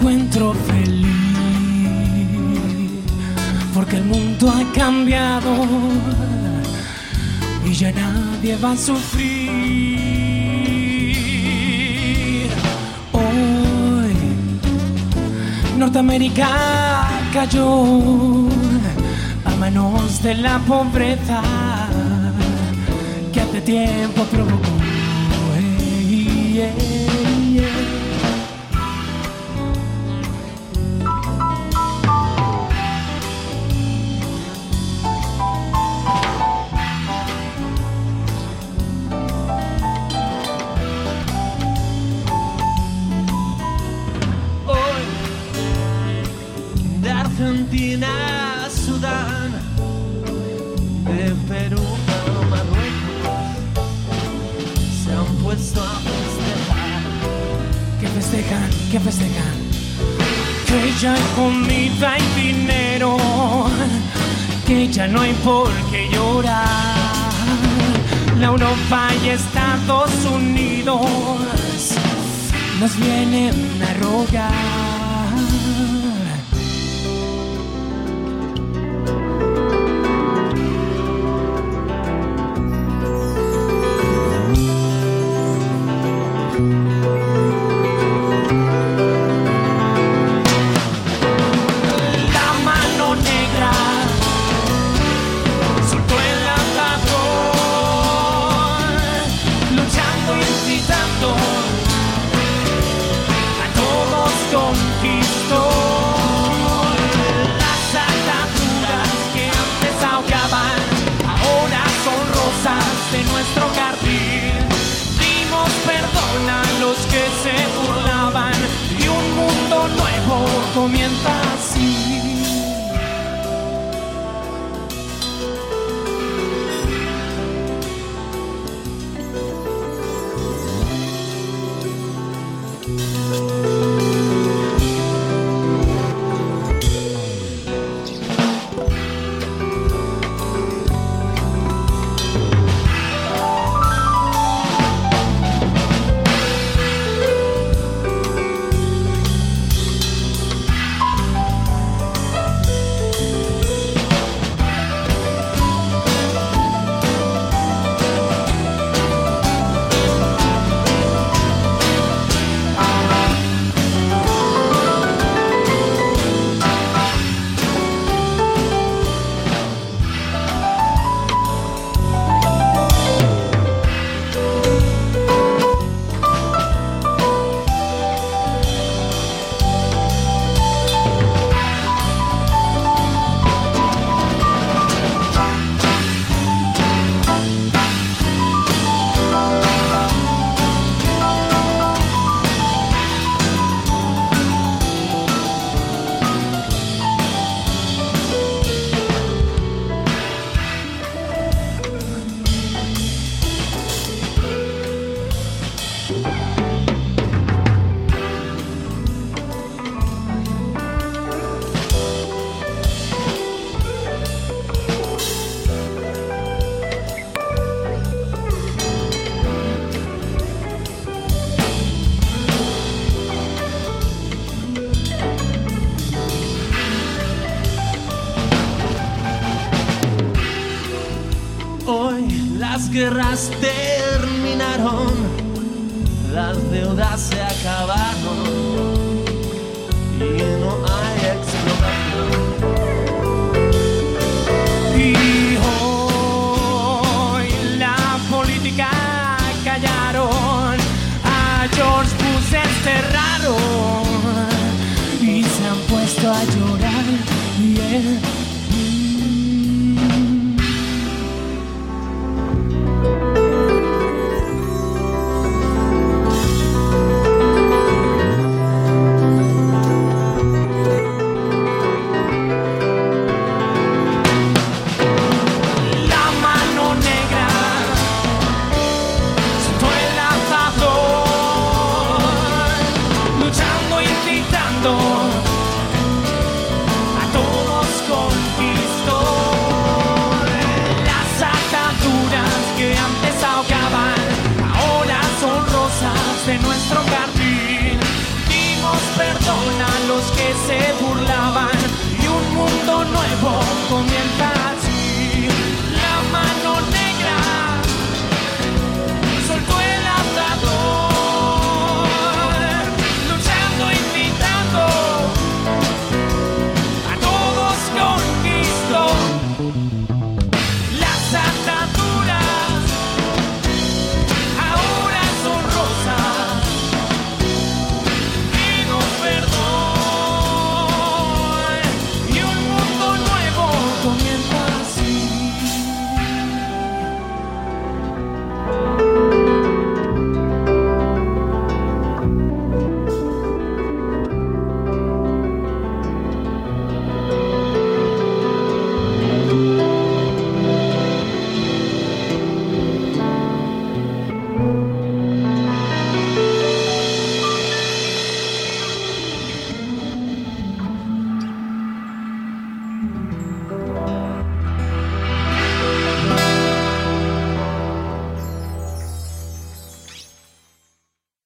encuentro feliz, porque el mundo ha cambiado y ya nadie va a sufrir. Hoy Norteamérica cayó a manos de la pobreza que hace tiempo provocó. Argentina, Sudán, de Perú a Marruecos se han puesto a festejar. ¿Qué festejan? ¿Qué festejan? Que ya hay comida y dinero, que ya no hay por qué llorar. La Europa y Estados Unidos nos vienen a rogar. De nuestro jardín dimos perdón a los que se burlaban y un mundo nuevo comienza así. Las guerras terminaron, las deudas se acabaron y no hay explotación. Y hoy la política callaron, a George Bush enterraron.